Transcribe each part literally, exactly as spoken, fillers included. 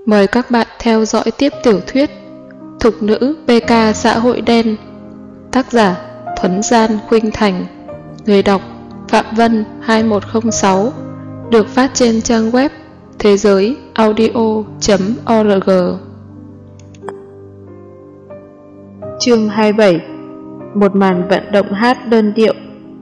Mời các bạn theo dõi tiếp tiểu thuyết Thục nữ pê ca xã hội đen. Tác giả Thuấn Gian Khuynh Thành. Người đọc Phạm Vân hai một không sáu. Được phát trên trang web thế giới audio chấm org. Chương hai mươi bảy. Một màn vận động hát đơn điệu.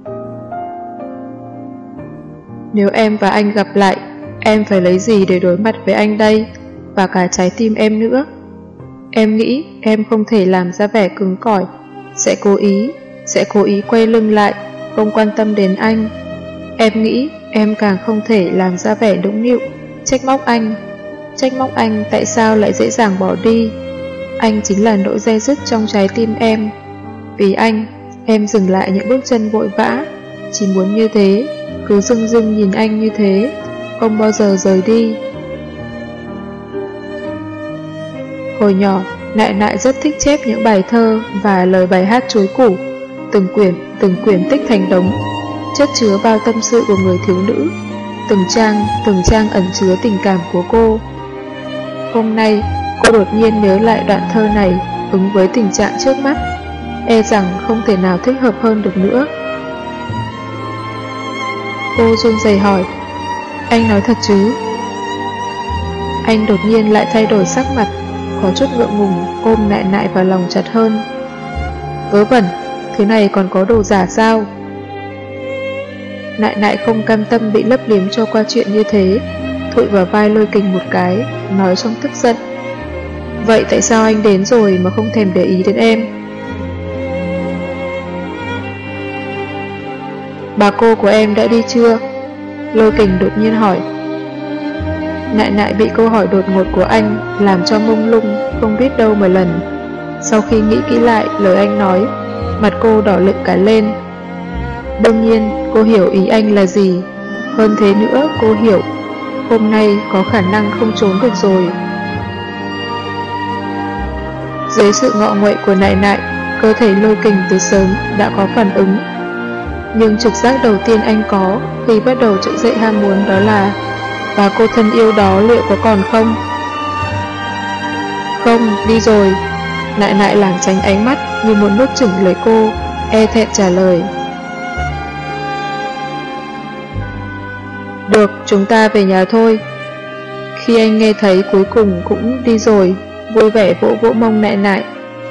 Nếu em và anh gặp lại, em phải lấy gì để đối mặt với anh đây? Và cả trái tim em nữa. Em nghĩ em không thể làm ra vẻ cứng cỏi, Sẽ cố ý Sẽ cố ý quay lưng lại, không quan tâm đến anh. Em nghĩ em càng không thể làm ra vẻ nũng nịu, Trách móc anh Trách móc anh tại sao lại dễ dàng bỏ đi. Anh chính là nỗi day dứt trong trái tim em. Vì anh, em dừng lại những bước chân vội vã, Chỉ muốn như thế, cứ dưng dưng nhìn anh như thế, không bao giờ rời đi. Hồi nhỏ, Nại Nại rất thích chép những bài thơ và lời bài hát chuối củ, từng quyển, từng quyển tích thành đống, chất chứa bao tâm sự của người thiếu nữ, từng trang, từng trang ẩn chứa tình cảm của cô. Hôm nay, cô đột nhiên nhớ lại đoạn thơ này ứng với tình trạng trước mắt, e rằng không thể nào thích hợp hơn được nữa. Cô run rẩy hỏi, anh nói thật chứ? Anh đột nhiên lại thay đổi sắc mặt, có chút ngượng ngùng ôm Nại Nại vào lòng chặt hơn. Vớ vẩn, thứ này còn có đồ giả sao? Nại Nại không cam tâm bị lấp liếm cho qua chuyện như thế, thụi vào vai Lôi Kình một cái, nói trong tức giận. Vậy tại sao anh đến rồi mà không thèm để ý đến em? Bà cô của em đã đi chưa? Lôi Kình đột nhiên hỏi. Nại Nại bị câu hỏi đột ngột của anh làm cho mông lung, không biết đâu mà lần. Sau khi nghĩ kỹ lại lời anh nói, mặt cô đỏ lựng cả lên. Đương nhiên cô hiểu ý anh là gì. Hơn thế nữa cô hiểu, hôm nay có khả năng không trốn được rồi. Dưới sự ngọ nguậy của Nại Nại, cơ thể Lôi Kình từ sớm đã có phản ứng. Nhưng trực giác đầu tiên anh có khi bắt đầu trỗi dậy ham muốn đó là, và cô thân yêu đó liệu có còn không? Không, đi rồi. Nại Nại lảng tránh ánh mắt như muốn nuốt chửng lời cô, e thẹn trả lời. Được, chúng ta về nhà thôi. Khi anh nghe thấy cuối cùng cũng đi rồi, vui vẻ vỗ vỗ mông Nại Nại.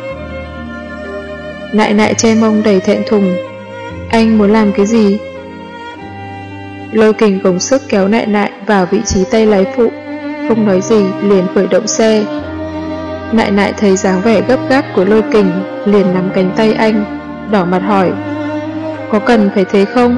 Nại Nại che mông đầy thẹn thùng. Anh muốn làm cái gì? Lôi Kình gồng sức kéo Nại Nại vào vị trí tay lái phụ, không nói gì liền khởi động xe. Nại Nại thấy dáng vẻ gấp gáp của Lôi Kình, liền nắm cánh tay anh, đỏ mặt hỏi, có cần phải thế không?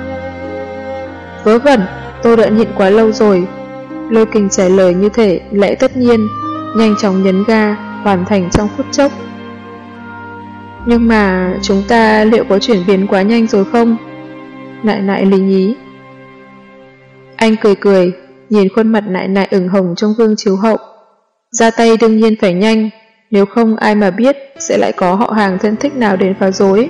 Vớ vẩn, tôi đã nhịn quá lâu rồi. Lôi Kình trả lời như thể lẽ tất nhiên, nhanh chóng nhấn ga, hoàn thành trong phút chốc. Nhưng mà chúng ta liệu có chuyển biến quá nhanh rồi không? Nại Nại lý nhí. Anh cười cười, nhìn khuôn mặt Nại Nại ửng hồng trong gương chiếu hậu. Ra tay đương nhiên phải nhanh, nếu không ai mà biết sẽ lại có họ hàng thân thích nào đến phá rối.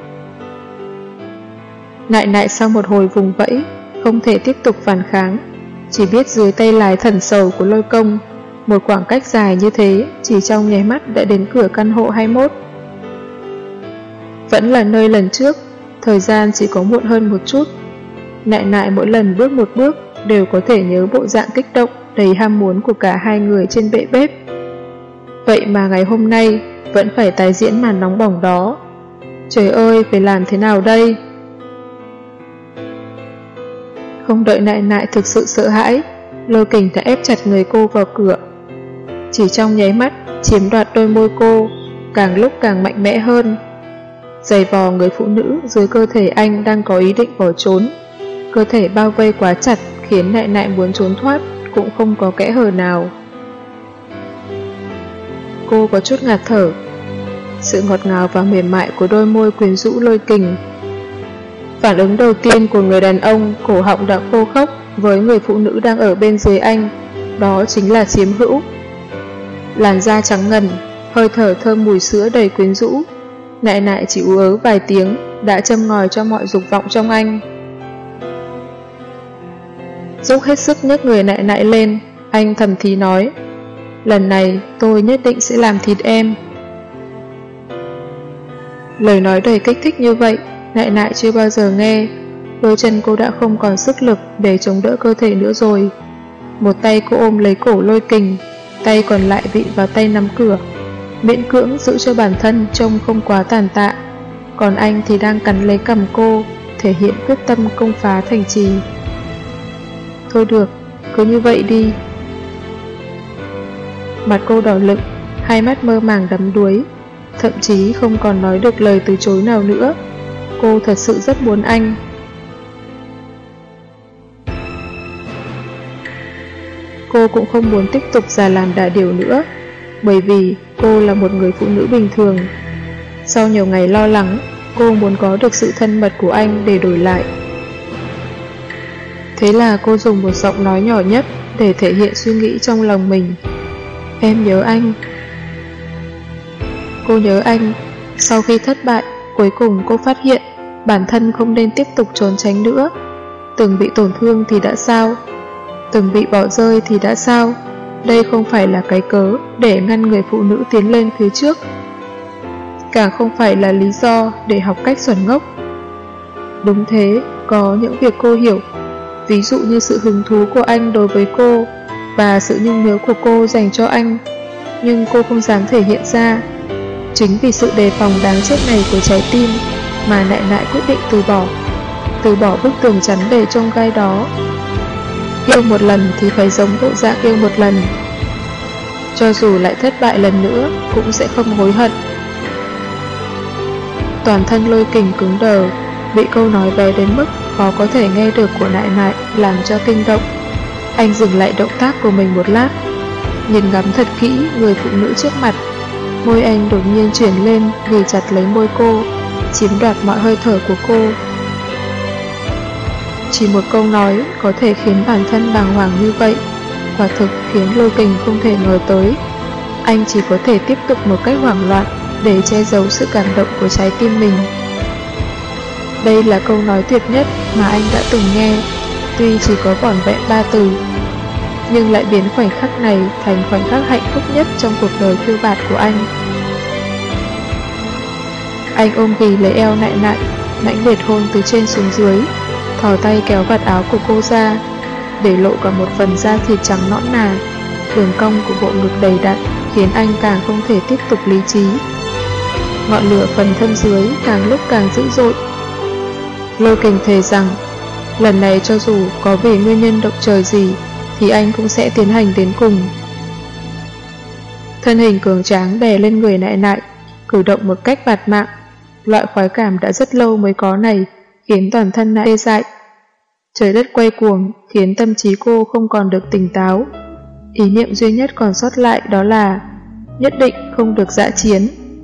Nại Nại sau một hồi vùng vẫy, không thể tiếp tục phản kháng, chỉ biết dưới tay lái thần sầu của Lôi Công, một khoảng cách dài như thế chỉ trong nháy mắt đã đến cửa căn hộ hai mươi mốt. Vẫn là nơi lần trước, thời gian chỉ có muộn hơn một chút. Nại Nại mỗi lần bước một bước đều có thể nhớ bộ dạng kích động đầy ham muốn của cả hai người trên bệ bếp. Vậy mà ngày hôm nay vẫn phải tái diễn màn nóng bỏng đó. Trời ơi, phải làm thế nào đây? Không đợi Nại Nại thực sự sợ hãi, Lôi Kình đã ép chặt người cô vào cửa. Chỉ trong nháy mắt chiếm đoạt đôi môi cô, càng lúc càng mạnh mẽ hơn. Giày vò người phụ nữ dưới cơ thể anh đang có ý định bỏ trốn. Cơ thể bao vây quá chặt khiến Nại Nại muốn trốn thoát cũng không có kẽ hở nào. Cô có chút ngạt thở. Sự ngọt ngào và mềm mại của đôi môi quyến rũ Lôi Kình. Phản ứng đầu tiên của người đàn ông cổ họng đã khô khốc với người phụ nữ đang ở bên dưới anh, đó chính là chiếm hữu. Làn da trắng ngần, hơi thở thơm mùi sữa đầy quyến rũ. Nại Nại chỉ ú ớ vài tiếng đã châm ngòi cho mọi dục vọng trong anh. Dốc hết sức nhấc người Nại Nại lên, anh thầm thì nói, lần này tôi nhất định sẽ làm thịt em. Lời nói đầy kích thích như vậy, Nại Nại chưa bao giờ nghe. Đôi chân cô đã không còn sức lực để chống đỡ cơ thể nữa rồi. Một tay cô ôm lấy cổ Lôi Kình, tay còn lại vịn vào tay nắm cửa, miễn cưỡng giữ cho bản thân trông không quá tàn tạ. Còn anh thì đang cắn lấy cằm cô, thể hiện quyết tâm công phá thành trì. Thôi được, cứ như vậy đi. Mặt cô đỏ lựng, hai mắt mơ màng đắm đuối, thậm chí không còn nói được lời từ chối nào nữa. Cô thật sự rất muốn anh. Cô cũng không muốn tiếp tục già làm đà điểu nữa, bởi vì cô là một người phụ nữ bình thường. Sau nhiều ngày lo lắng, cô muốn có được sự thân mật của anh để đổi lại. Thế là cô dùng một giọng nói nhỏ nhất để thể hiện suy nghĩ trong lòng mình. Em nhớ anh. Cô nhớ anh. Sau khi thất bại, cuối cùng cô phát hiện bản thân không nên tiếp tục trốn tránh nữa. Từng bị tổn thương thì đã sao? Từng bị bỏ rơi thì đã sao? Đây không phải là cái cớ để ngăn người phụ nữ tiến lên phía trước, càng không phải là lý do để học cách xuẩn ngốc. Đúng thế, có những việc cô hiểu, ví dụ như sự hứng thú của anh đối với cô và sự nhung nhớ của cô dành cho anh, nhưng cô không dám thể hiện ra. Chính vì sự đề phòng đáng chết này của trái tim mà Nại Nại quyết định từ bỏ, từ bỏ bức tường chắn để trông gai đó. Yêu một lần thì phải giống bộ dạng yêu một lần, cho dù lại thất bại lần nữa cũng sẽ không hối hận. Toàn thân Lôi Kình cứng đờ, bị câu nói bé đến mức khó có thể nghe được của Nại Nại làm cho kinh động. Anh dừng lại động tác của mình một lát, nhìn ngắm thật kỹ người phụ nữ trước mặt. Môi anh đột nhiên chuyển lên, ghì chặt lấy môi cô, chiếm đoạt mọi hơi thở của cô. Chỉ một câu nói có thể khiến bản thân bàng hoàng như vậy, quả thực khiến Lôi Kình không thể ngờ tới. Anh chỉ có thể tiếp tục một cách hoảng loạn để che giấu sự cảm động của trái tim mình. Đây là câu nói tuyệt nhất mà anh đã từng nghe, tuy chỉ có vỏn vẹn ba từ, nhưng lại biến khoảnh khắc này thành khoảnh khắc hạnh phúc nhất trong cuộc đời phiêu bạt của anh. Anh ôm ghì lấy eo Nại Nại, mãnh liệt hôn từ trên xuống dưới, thò tay kéo vạt áo của cô ra, để lộ cả một phần da thịt trắng nõn nà. Đường cong của bộ ngực đầy đặn khiến anh càng không thể tiếp tục lý trí. Ngọn lửa phần thân dưới càng lúc càng dữ dội. Lôi Kình thề rằng lần này cho dù có về nguyên nhân động trời gì thì anh cũng sẽ tiến hành đến cùng. Thân hình cường tráng đè lên người Nại Nại, cử động một cách bạt mạng. Loại khoái cảm đã rất lâu mới có này khiến toàn thân Nại tê dại. Trời đất quay cuồng khiến tâm trí cô không còn được tỉnh táo. Ý niệm duy nhất còn sót lại đó là nhất định không được dã chiến.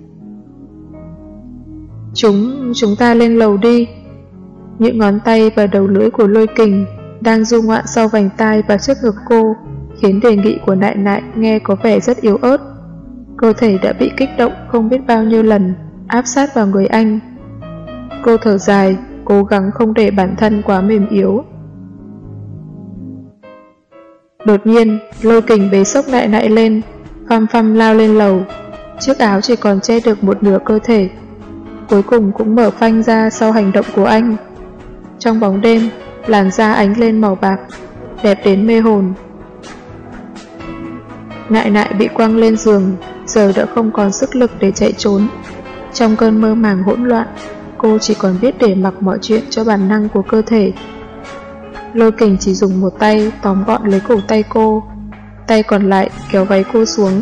Chúng, chúng ta lên lầu đi. Những ngón tay và đầu lưỡi của Lôi Kình đang du ngoạn sau vành tai và trước ngực cô, khiến đề nghị của Nại Nại nghe có vẻ rất yếu ớt. Cơ thể đã bị kích động không biết bao nhiêu lần, áp sát vào người anh. Cô thở dài, cố gắng không để bản thân quá mềm yếu. Đột nhiên, Lôi Kình bế xốc Nại Nại lên, phăm phăm lao lên lầu. Chiếc áo chỉ còn che được một nửa cơ thể, cuối cùng cũng mở phanh ra sau hành động của anh. Trong bóng đêm, làn da ánh lên màu bạc, đẹp đến mê hồn. Nại Nại bị quăng lên giường, giờ đã không còn sức lực để chạy trốn. Trong cơn mơ màng hỗn loạn, cô chỉ còn biết để mặc mọi chuyện cho bản năng của cơ thể. Lôi Kình chỉ dùng một tay tóm gọn lấy cổ tay cô, tay còn lại kéo váy cô xuống.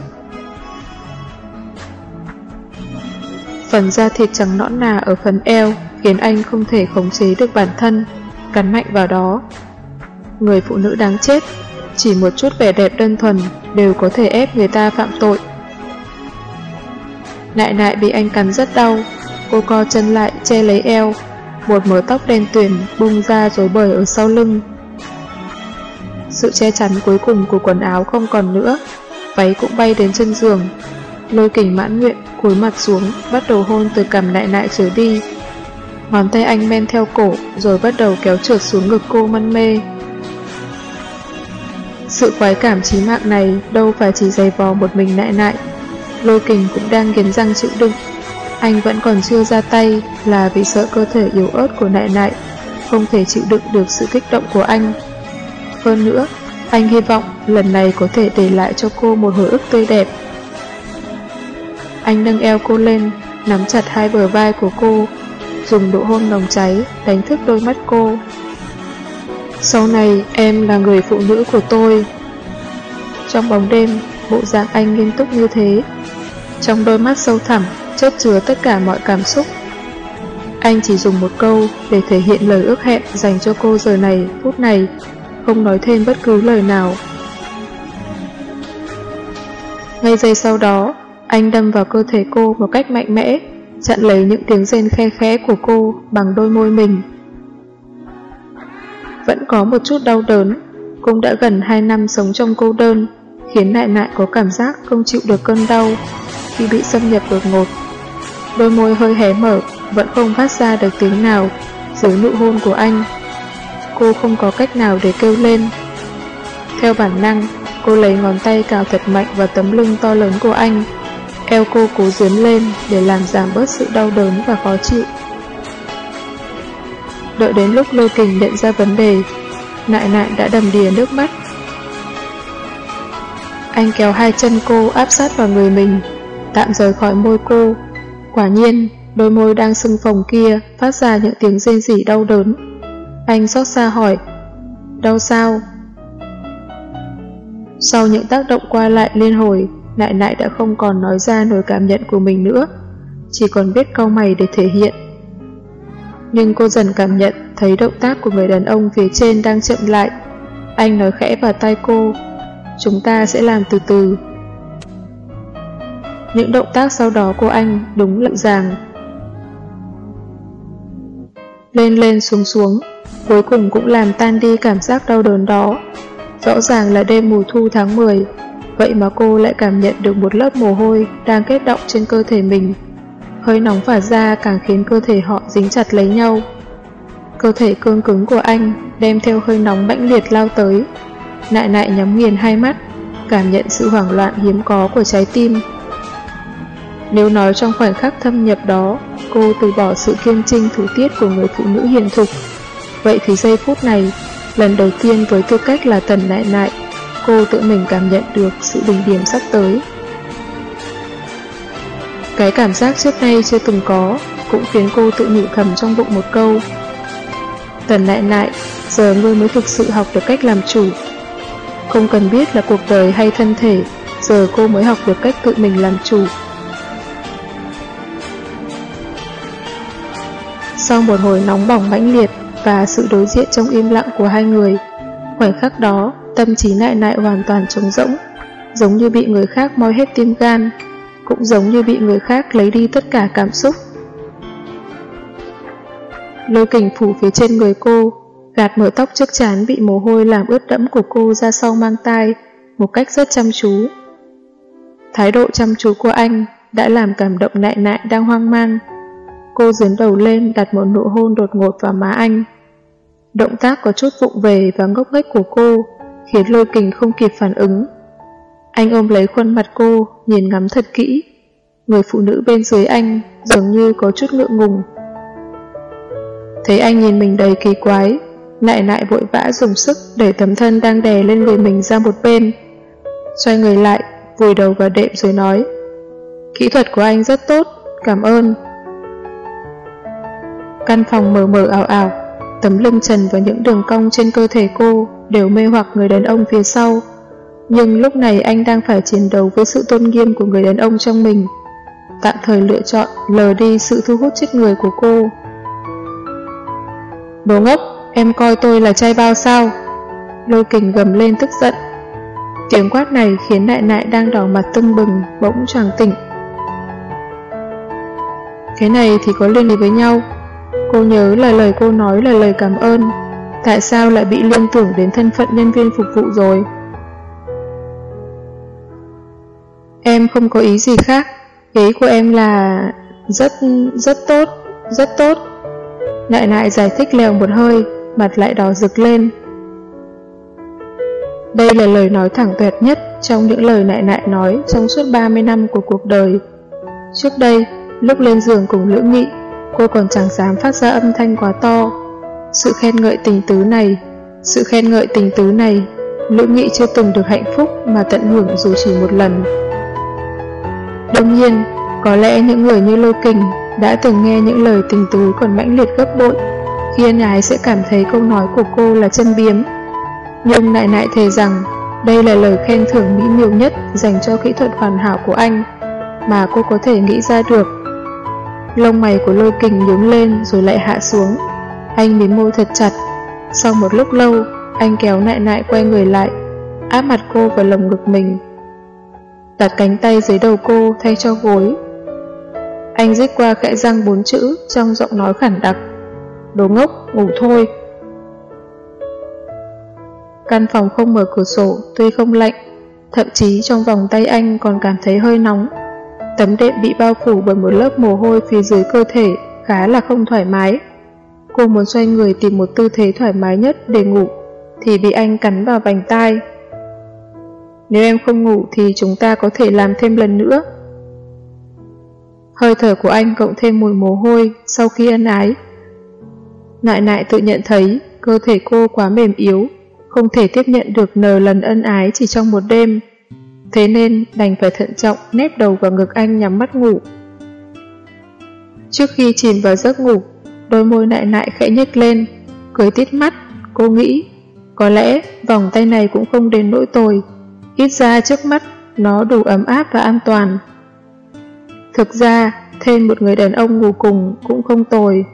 Phần da thịt trắng nõn nà ở phần eo khiến anh không thể khống chế được bản thân, cắn mạnh vào đó. Người phụ nữ đáng chết, chỉ một chút vẻ đẹp đơn thuần đều có thể ép người ta phạm tội. Nại Nại bị anh cắn rất đau, cô co chân lại che lấy eo, một mớ tóc đen tuyền bung ra rối bời ở sau lưng. Sự che chắn cuối cùng của quần áo không còn nữa, váy cũng bay đến chân giường. Lôi Kình mãn nguyện cúi mặt xuống, bắt đầu hôn từ cằm Nại Nại trở đi. Ngón tay anh men theo cổ rồi bắt đầu kéo trượt xuống ngực cô mân mê. Sự khoái cảm chí mạng này đâu phải chỉ giày vò một mình Nại Nại. Lôi Kình cũng đang nghiến răng chịu đựng. Anh vẫn còn chưa ra tay là vì sợ cơ thể yếu ớt của Nại Nại không thể chịu đựng được sự kích động của anh. Hơn nữa, anh hy vọng lần này có thể để lại cho cô một hồi ức tươi đẹp. Anh nâng eo cô lên, nắm chặt hai bờ vai của cô, dùng nụ hôn nồng cháy đánh thức đôi mắt cô. Sau này em là người phụ nữ của tôi. Trong bóng đêm, bộ dạng anh nghiêm túc như thế. Trong đôi mắt sâu thẳm chất chứa tất cả mọi cảm xúc. Anh chỉ dùng một câu để thể hiện lời ước hẹn dành cho cô giờ này, phút này, không nói thêm bất cứ lời nào. Ngay giây sau đó, anh đâm vào cơ thể cô một cách mạnh mẽ, chặn lấy những tiếng rên khe khẽ của cô bằng đôi môi mình. Vẫn có một chút đau đớn, cũng đã gần hai năm sống trong cô đơn, khiến Nại Nại có cảm giác không chịu được cơn đau khi bị xâm nhập đột ngột. Đôi môi hơi hé mở, vẫn không phát ra được tiếng nào dưới nụ hôn của anh. Cô không có cách nào để kêu lên. Theo bản năng, cô lấy ngón tay cào thật mạnh vào tấm lưng to lớn của anh. Eo cô cố dướn lên để làm giảm bớt sự đau đớn và khó chịu. Đợi đến lúc Lôi Kình nhận ra vấn đề, Nại Nại đã đầm đìa nước mắt. Anh kéo hai chân cô áp sát vào người mình, tạm rời khỏi môi cô. Quả nhiên, đôi môi đang sưng phồng kia phát ra những tiếng rên rỉ đau đớn. Anh xót xa hỏi, đau sao? Sau những tác động qua lại liên hồi, Nại Nại đã không còn nói ra nổi cảm nhận của mình nữa, chỉ còn biết cau mày để thể hiện. Nhưng cô dần cảm nhận thấy động tác của người đàn ông phía trên đang chậm lại. Anh nói khẽ vào tai cô, chúng ta sẽ làm từ từ. Những động tác sau đó của anh đúng lặng ràng. Lên lên xuống xuống, cuối cùng cũng làm tan đi cảm giác đau đớn đó. Rõ ràng là đêm mùa thu tháng mười, vậy mà cô lại cảm nhận được một lớp mồ hôi đang kết đọng trên cơ thể mình. Hơi nóng phả ra càng khiến cơ thể họ dính chặt lấy nhau. Cơ thể cương cứng của anh đem theo hơi nóng mãnh liệt lao tới. Nại Nại nhắm nghiền hai mắt, cảm nhận sự hoảng loạn hiếm có của trái tim. Nếu nói trong khoảnh khắc thâm nhập đó, cô từ bỏ sự kiên trinh thủ tiết của người phụ nữ hiền thục, vậy thì giây phút này, lần đầu tiên với tư cách là Tần Nại Nại, cô tự mình cảm nhận được sự đỉnh điểm sắp tới. Cái cảm giác trước nay chưa từng có cũng khiến cô tự nhủ thầm trong bụng một câu. Tần Nại Nại, giờ ngươi mới thực sự học được cách làm chủ. Không cần biết là cuộc đời hay thân thể, giờ cô mới học được cách tự mình làm chủ. Sau một hồi nóng bỏng mãnh liệt và sự đối diện trong im lặng của hai người, khoảnh khắc đó, tâm trí Nại Nại hoàn toàn trống rỗng, giống như bị người khác moi hết tim gan, cũng giống như bị người khác lấy đi tất cả cảm xúc. Lôi Kình phủ phía trên người cô, gạt mớ tóc trước trán bị mồ hôi làm ướt đẫm của cô ra sau mang tai, một cách rất chăm chú. Thái độ chăm chú của anh đã làm cảm động Nại Nại đang hoang mang. Cô dướn đầu lên đặt một nụ hôn đột ngột vào má anh. Động tác có chút vụng về và ngốc nghếch của cô khiến Lôi Kình không kịp phản ứng. Anh ôm lấy khuôn mặt cô, nhìn ngắm thật kỹ. Người phụ nữ bên dưới anh dường như có chút ngượng ngùng. Thấy anh nhìn mình đầy kỳ quái, Nại Nại vội vã dùng sức đẩy tấm thân đang đè lên người mình ra một bên. Xoay người lại, vùi đầu vào đệm rồi nói, kỹ thuật của anh rất tốt, cảm ơn. Căn phòng mờ mờ ảo ảo, tấm lưng trần và những đường cong trên cơ thể cô đều mê hoặc người đàn ông phía sau. Nhưng lúc này anh đang phải chiến đấu với sự tôn nghiêm của người đàn ông trong mình, tạm thời lựa chọn lờ đi sự thu hút chết người của cô. Đồ ngốc, em coi tôi là trai bao sao? Lôi Kình gầm lên tức giận. Tiếng quát này khiến Nại Nại đang đỏ mặt tưng bừng bỗng choàng tỉnh. Cái này thì có liên hệ với nhau. Cô nhớ là lời cô nói là lời cảm ơn, tại sao lại bị liên tưởng đến thân phận nhân viên phục vụ rồi? Em không có ý gì khác, ý của em là rất, rất tốt, rất tốt. Nại Nại giải thích lèo một hơi, mặt lại đỏ rực lên. Đây là lời nói thẳng tuệt nhất trong những lời Nại Nại nói trong suốt ba mươi năm của cuộc đời. Trước đây, lúc lên giường cùng Lữ Nghị, cô còn chẳng dám phát ra âm thanh quá to. Sự khen ngợi tình tứ này, sự khen ngợi tình tứ này, Lữ Nghị chưa từng được hạnh phúc mà tận hưởng dù chỉ một lần. Đương nhiên, có lẽ những người như Lôi Kình đã từng nghe những lời tình tứ còn mãnh liệt gấp bội, khi ân ái sẽ cảm thấy câu nói của cô là châm biếm. Nhưng Nại Nại thề rằng đây là lời khen thưởng mỹ miều nhất dành cho kỹ thuật hoàn hảo của anh mà cô có thể nghĩ ra được. Lông mày của Lôi Kình nhướng lên rồi lại hạ xuống. Anh mím môi thật chặt. Sau một lúc lâu, anh kéo Nại Nại quay người lại, áp mặt cô vào lồng ngực mình, đặt cánh tay dưới đầu cô thay cho gối. Anh rít qua khẽ răng bốn chữ trong giọng nói khản đặc: "Đồ ngốc, ngủ thôi." Căn phòng không mở cửa sổ, tuy không lạnh, thậm chí trong vòng tay anh còn cảm thấy hơi nóng. Tấm đệm bị bao phủ bởi một lớp mồ hôi phía dưới cơ thể khá là không thoải mái. Cô muốn xoay người tìm một tư thế thoải mái nhất để ngủ, thì bị anh cắn vào vành tai. "Nếu em không ngủ thì chúng ta có thể làm thêm lần nữa." Hơi thở của anh cộng thêm mùi mồ hôi sau khi ân ái. Nại Nại tự nhận thấy cơ thể cô quá mềm yếu, không thể tiếp nhận được nờ lần ân ái chỉ trong một đêm. Thế nên đành phải thận trọng nép đầu vào ngực anh nhắm mắt ngủ. Trước khi chìm vào giấc ngủ, đôi môi Nại Nại khẽ nhếch lên, cười tít mắt. Cô nghĩ, có lẽ vòng tay này cũng không đến nỗi tồi, ít ra trước mắt nó đủ ấm áp và an toàn. Thực ra, thêm một người đàn ông ngủ cùng cũng không tồi.